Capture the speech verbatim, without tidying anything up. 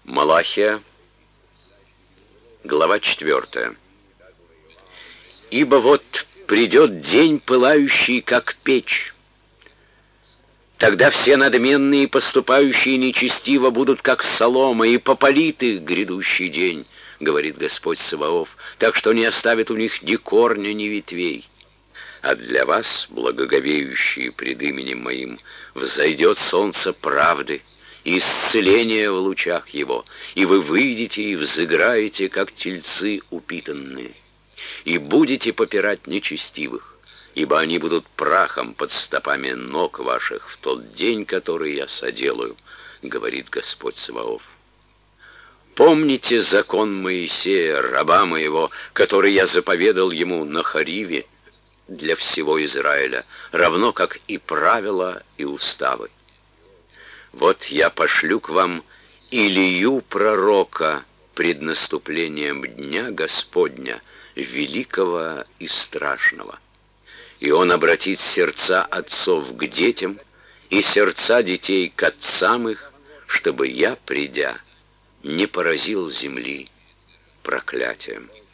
Малахия, глава четвертая. «Ибо вот придет день, пылающий, как печь. Тогда все надменные, поступающие нечестиво, будут как солома, и попалит их грядущий день, говорит Господь Саваоф, так что не оставит у них ни корня, ни ветвей. А для вас, благоговеющие пред именем моим, взойдет солнце правды, и исцеление в лучах его, и вы выйдете и взыграете, как тельцы упитанные, и будете попирать нечестивых, ибо они будут прахом под стопами ног ваших в тот день, который я соделаю, говорит Господь Саваоф. Помните закон Моисея, раба моего, который я заповедал ему на Хориве для всего Израиля, равно как и правила и уставы. Вот я пошлю к вам Илию пророка пред наступлением дня Господня, великого и страшного. И он обратит сердца отцов к детям и сердца детей к отцам их, чтобы я, придя, не поразил земли проклятием».